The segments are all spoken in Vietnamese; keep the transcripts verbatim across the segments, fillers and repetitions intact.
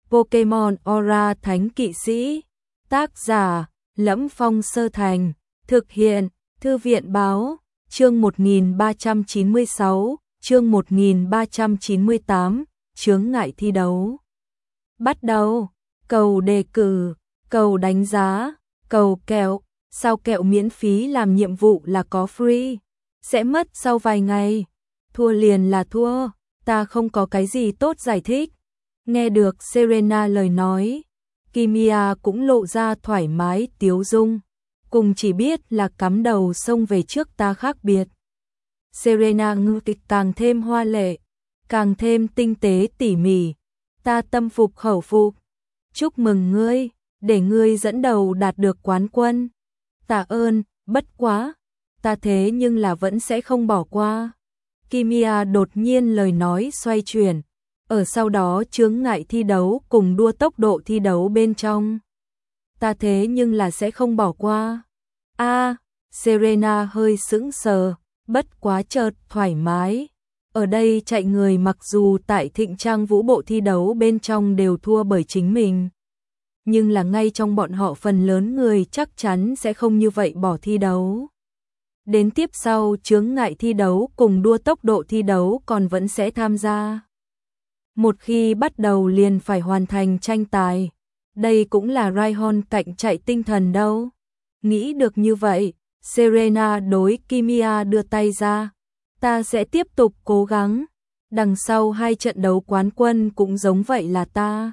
Pokemon Aura Thánh Kỵ Sĩ. Tác giả: Lẫm Phong Sơ Thành. Thực hiện: Thư viện báo. Chương một nghìn ba trăm chín mươi sáu, chương một nghìn ba trăm chín mươi tám, chướng ngại thi đấu. Bắt đầu. Cầu đề cử, cầu đánh giá, cầu kẹo. Sao kẹo miễn phí làm nhiệm vụ là có free, sẽ mất sau vài ngày. Thua liền là thua, ta không có cái gì tốt giải thích. Nghe được Serena lời nói, Kimmia cũng lộ ra thoải mái tiếu dung, cùng chỉ biết là cắm đầu xông về trước ta khác biệt. Serena ngữ kịch càng thêm hoa lệ, càng thêm tinh tế tỉ mỉ, ta tâm phục khẩu phục. Chúc mừng ngươi, để ngươi dẫn đầu đạt được quán quân. Tạ ơn, bất quá, ta thế nhưng là vẫn sẽ không bỏ qua. Kimmia đột nhiên lời nói xoay chuyển, ở sau đó chướng ngại thi đấu cùng đua tốc độ thi đấu bên trong. Ta thế nhưng là sẽ không bỏ qua. A, à, Serena hơi sững sờ, bất quá chợt thoải mái. Ở đây chạy người mặc dù tại Thịnh Trang Vũ bộ thi đấu bên trong đều thua bởi chính mình, nhưng là ngay trong bọn họ phần lớn người chắc chắn sẽ không như vậy bỏ thi đấu. Đến tiếp sau chướng ngại thi đấu cùng đua tốc độ thi đấu còn vẫn sẽ tham gia. Một khi bắt đầu liền phải hoàn thành tranh tài. Đây cũng là Raihan cạnh chạy tinh thần đâu. Nghĩ được như vậy, Serena đối Kimmia đưa tay ra. Ta sẽ tiếp tục cố gắng. Đằng sau hai trận đấu quán quân cũng giống vậy là ta.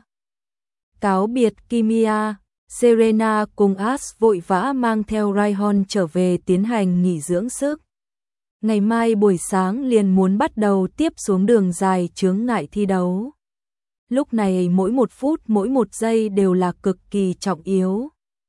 Cáo biệt Kimmia, Serena cùng Ash vội vã mang theo Raihan trở về tiến hành nghỉ dưỡng sức. Ngày mai buổi sáng liền muốn bắt đầu tiếp xuống đường dài chướng ngại thi đấu. Lúc này mỗi một phút mỗi một giây đều là cực kỳ trọng yếu.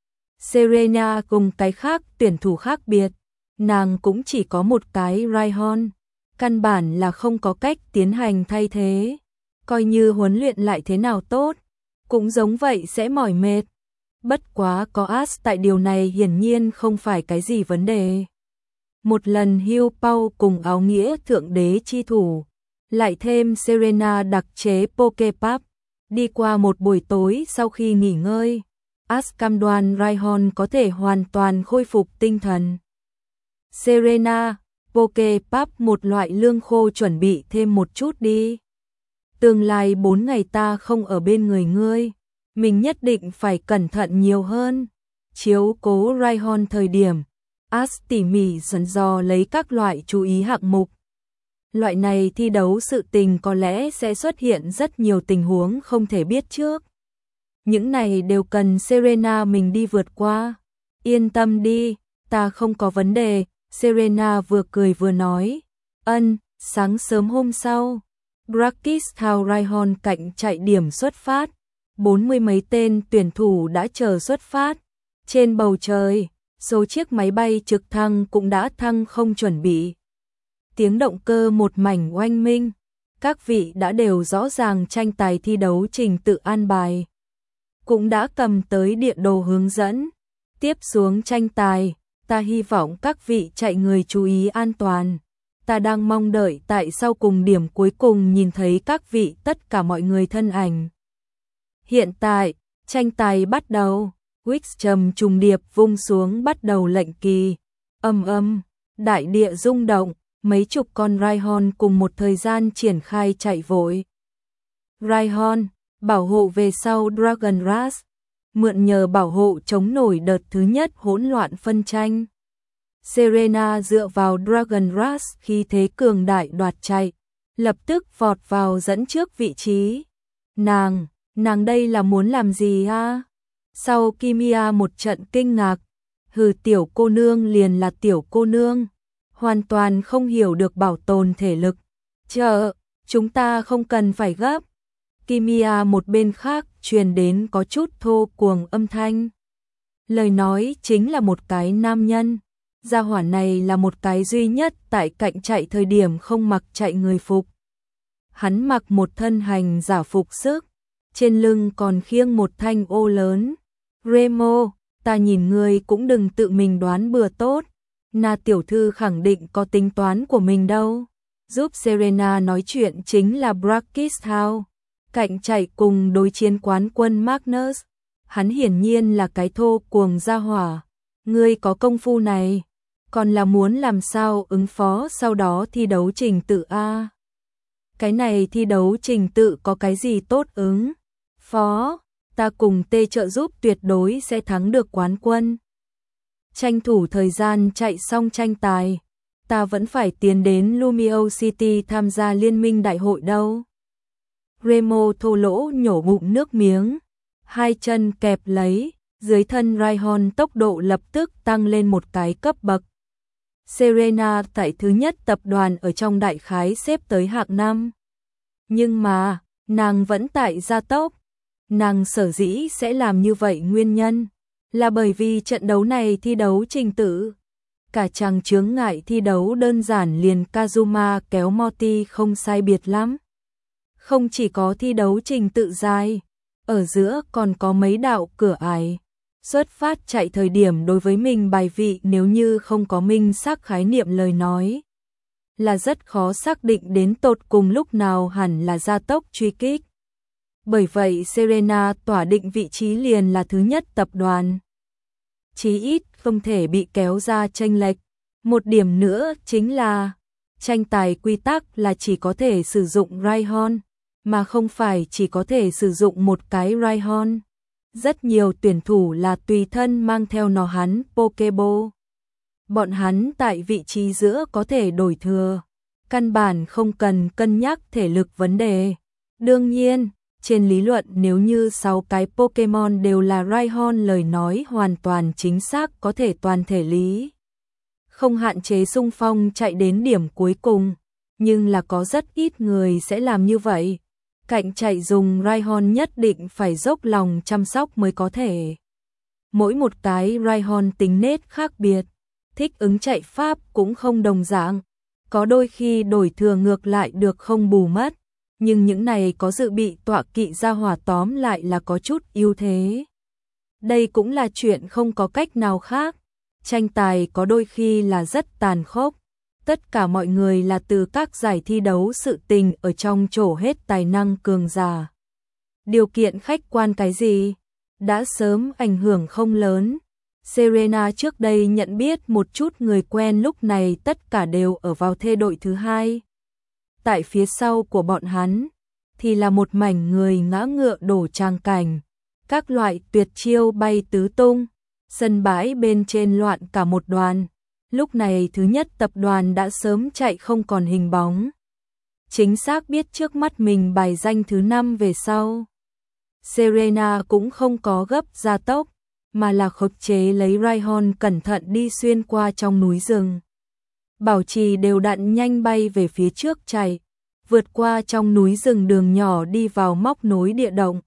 Serena cùng cái khác tuyển thủ khác biệt, nàng cũng chỉ có một cái Raihan, căn bản là không có cách tiến hành thay thế. Coi như huấn luyện lại thế nào tốt, cũng giống vậy sẽ mỏi mệt. Bất quá có Ash tại điều này hiển nhiên không phải cái gì vấn đề. Một lần Hugh Paul cùng áo nghĩa thượng đế chi thủ, lại thêm Serena đặc chế Poképap. Đi qua một buổi tối sau khi nghỉ ngơi, Ash cam đoan Raihan có thể hoàn toàn khôi phục tinh thần. Serena, Poképap một loại lương khô chuẩn bị thêm một chút đi. Tương lai bốn ngày ta không ở bên người ngươi, mình nhất định phải cẩn thận nhiều hơn. Chiếu cố Raihan thời điểm, Ash tỉ mỉ dần dò lấy các loại chú ý hạng mục. Loại này thi đấu sự tình có lẽ sẽ xuất hiện rất nhiều tình huống không thể biết trước. Những này đều cần Serena mình đi vượt qua. Yên tâm đi, ta không có vấn đề, Serena vừa cười vừa nói. Ân, sáng sớm hôm sau, Brackish Town Raihan cạnh chạy điểm xuất phát. Bốn mươi mấy tên tuyển thủ đã chờ xuất phát. Trên bầu trời, số chiếc máy bay trực thăng cũng đã thăng không chuẩn bị. Tiếng động cơ một mảnh oanh minh. Các vị đã đều rõ ràng tranh tài thi đấu trình tự an bài. Cũng đã cầm tới địa đồ hướng dẫn. Tiếp xuống tranh tài, ta hy vọng các vị chạy người chú ý an toàn. Ta đang mong đợi tại sau cùng điểm cuối cùng nhìn thấy các vị tất cả mọi người thân ảnh. Hiện tại, tranh tài bắt đầu. Wix trầm trùng điệp vung xuống bắt đầu lệnh kỳ. Âm âm, đại địa rung động, mấy chục con Raihan cùng một thời gian triển khai chạy vội. Raihan, bảo hộ về sau Dragon Rush, mượn nhờ bảo hộ chống nổi đợt thứ nhất hỗn loạn phân tranh. Serena dựa vào Dragon Rush khi thế cường đại đoạt chạy, lập tức vọt vào dẫn trước vị trí. Nàng, nàng đây là muốn làm gì a? Sau Kimmia một trận kinh ngạc, hừ, tiểu cô nương liền là tiểu cô nương, hoàn toàn không hiểu được bảo tồn thể lực. Chờ, chúng ta không cần phải gấp. Kimmia một bên khác truyền đến có chút thô cuồng âm thanh. Lời nói chính là một cái nam nhân. Gia hỏa này là một cái duy nhất tại cạnh chạy thời điểm không mặc chạy người phục. Hắn mặc một thân hành giả phục sức, trên lưng còn khiêng một thanh ô lớn. Remo, ta nhìn ngươi cũng đừng tự mình đoán bừa tốt. Na tiểu thư khẳng định có tính toán của mình đâu. Giúp Serena nói chuyện chính là Brackish Town. cạnh chạy cùng đối chiến quán quân Magnus. Hắn hiển nhiên là cái thô cuồng gia hỏa. Ngươi có công phu này, còn là muốn làm sao ứng phó sau đó thi đấu trình tự a? Cái này thi đấu trình tự có cái gì tốt ứng phó? Ta cùng tê trợ giúp tuyệt đối sẽ thắng được quán quân. Tranh thủ thời gian chạy xong tranh tài, ta vẫn phải tiến đến Lumiere City tham gia liên minh đại hội đâu. Remo thô lỗ nhổ ngụm nước miếng, hai chân kẹp lấy, dưới thân Raihon tốc độ lập tức tăng lên một cái cấp bậc. Serena tại thứ nhất tập đoàn ở trong đại khái xếp tới hạng năm. Nhưng mà, nàng vẫn tại gia tốc. Nàng sở dĩ sẽ làm như vậy nguyên nhân là bởi vì trận đấu này thi đấu trình tự. Cả chàng chướng ngại thi đấu đơn giản liền Kazuma kéo Morty không sai biệt lắm. Không chỉ có thi đấu trình tự dài, ở giữa còn có mấy đạo cửa ải. Xuất phát chạy thời điểm đối với mình bài vị nếu như không có minh xác khái niệm lời nói, là rất khó xác định đến tột cùng lúc nào hẳn là gia tốc truy kích. Bởi vậy Serena tỏa định vị trí liền là thứ nhất tập đoàn. Chí ít không thể bị kéo ra chênh lệch. Một điểm nữa chính là tranh tài quy tắc là chỉ có thể sử dụng Raihon, mà không phải chỉ có thể sử dụng một cái Raihon. Rất nhiều tuyển thủ là tùy thân mang theo nó hắn Pokeball. Bọn hắn tại vị trí giữa có thể đổi thừa, căn bản không cần cân nhắc thể lực vấn đề. Đương nhiên, trên lý luận nếu như sáu cái Pokemon đều là Raihon lời nói hoàn toàn chính xác có thể toàn thể lý. Không hạn chế xung phong chạy đến điểm cuối cùng, nhưng là có rất ít người sẽ làm như vậy. Cạnh chạy dùng Raihon nhất định phải dốc lòng chăm sóc mới có thể. Mỗi một cái Raihon tính nết khác biệt, thích ứng chạy pháp cũng không đồng dạng. Có đôi khi đổi thừa ngược lại được không bù mất, nhưng những này có dự bị tọa kỵ gia hỏa tóm lại là có chút ưu thế. Đây cũng là chuyện không có cách nào khác. Tranh tài có đôi khi là rất tàn khốc. Tất cả mọi người là từ các giải thi đấu sự tình ở trong trổ hết tài năng cường giả. Điều kiện khách quan cái gì? Đã sớm ảnh hưởng không lớn. Serena trước đây nhận biết một chút người quen lúc này tất cả đều ở vào thê đội thứ hai. Tại phía sau của bọn hắn thì là một mảnh người ngã ngựa đổ tràng cảnh. Các loại tuyệt chiêu bay tứ tung. Sân bãi bên trên loạn cả một đoàn. Lúc này thứ nhất tập đoàn đã sớm chạy không còn hình bóng. Chính xác biết trước mắt mình bài danh thứ năm về sau. Serena cũng không có gấp gia tốc, mà là khống chế lấy Raihon cẩn thận đi xuyên qua trong núi rừng. Bảo trì đều đặn nhanh bay về phía trước chạy, vượt qua trong núi rừng đường nhỏ đi vào móc nối địa động.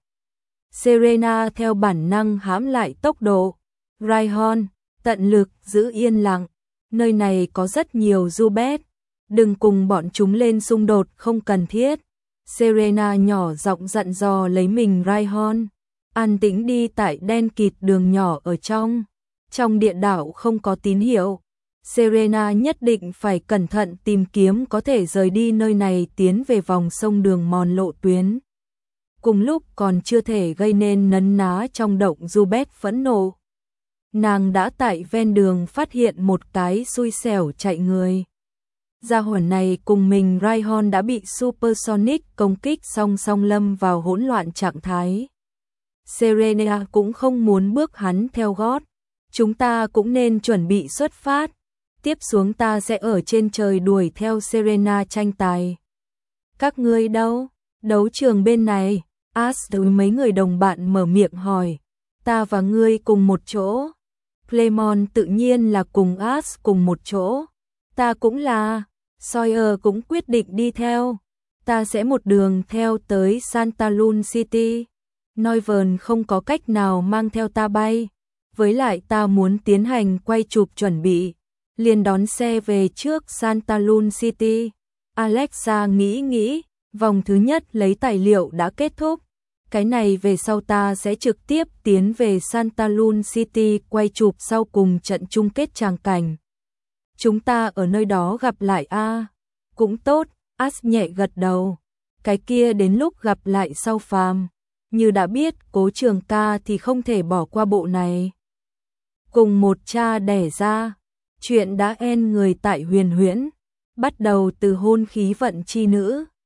Serena theo bản năng hãm lại tốc độ. Raihon, tận lực giữ yên lặng. Nơi này có rất nhiều Zubat, đừng cùng bọn chúng lên xung đột không cần thiết. Serena nhỏ giọng dặn dò lấy mình Raihon, an tĩnh đi tại đen kịt đường nhỏ ở trong. Trong địa đảo không có tín hiệu. Serena nhất định phải cẩn thận tìm kiếm có thể rời đi nơi này tiến về vòng sông đường mòn lộ tuyến. Cùng lúc còn chưa thể gây nên nấn ná trong động Zubat phẫn nộ. Nàng đã tại ven đường phát hiện một cái xui xẻo chạy người. Gia hỏa này cùng mình Raihon đã bị Supersonic công kích song song lâm vào hỗn loạn trạng thái. Serena cũng không muốn bước hắn theo gót. Chúng ta cũng nên chuẩn bị xuất phát. Tiếp xuống ta sẽ ở trên trời đuổi theo Serena tranh tài. Các ngươi đâu? Đấu trường bên này. Ash với mấy người đồng bạn mở miệng hỏi. Ta và ngươi cùng một chỗ. Clemon tự nhiên là cùng Ash cùng một chỗ. Ta cũng là. Sawyer cũng quyết định đi theo. Ta sẽ một đường theo tới Santa Luna City. Noivern không có cách nào mang theo ta bay. Với lại ta muốn tiến hành quay chụp chuẩn bị. Liền đón xe về trước Santa Luna City. Alexa nghĩ nghĩ. Vòng thứ nhất lấy tài liệu đã kết thúc. Cái này về sau ta sẽ trực tiếp tiến về Santa Luna City quay chụp sau cùng trận chung kết tràng cảnh. Chúng ta ở nơi đó gặp lại a. À, cũng tốt, Ash nhẹ gật đầu. cái kia đến lúc gặp lại sau phàm. Như đã biết Cố Trường Ca thì không thể bỏ qua bộ này. Cùng một cha đẻ ra, chuyện đã en người tại Huyền Huyễn, bắt đầu từ hôn khí vận chi nữ,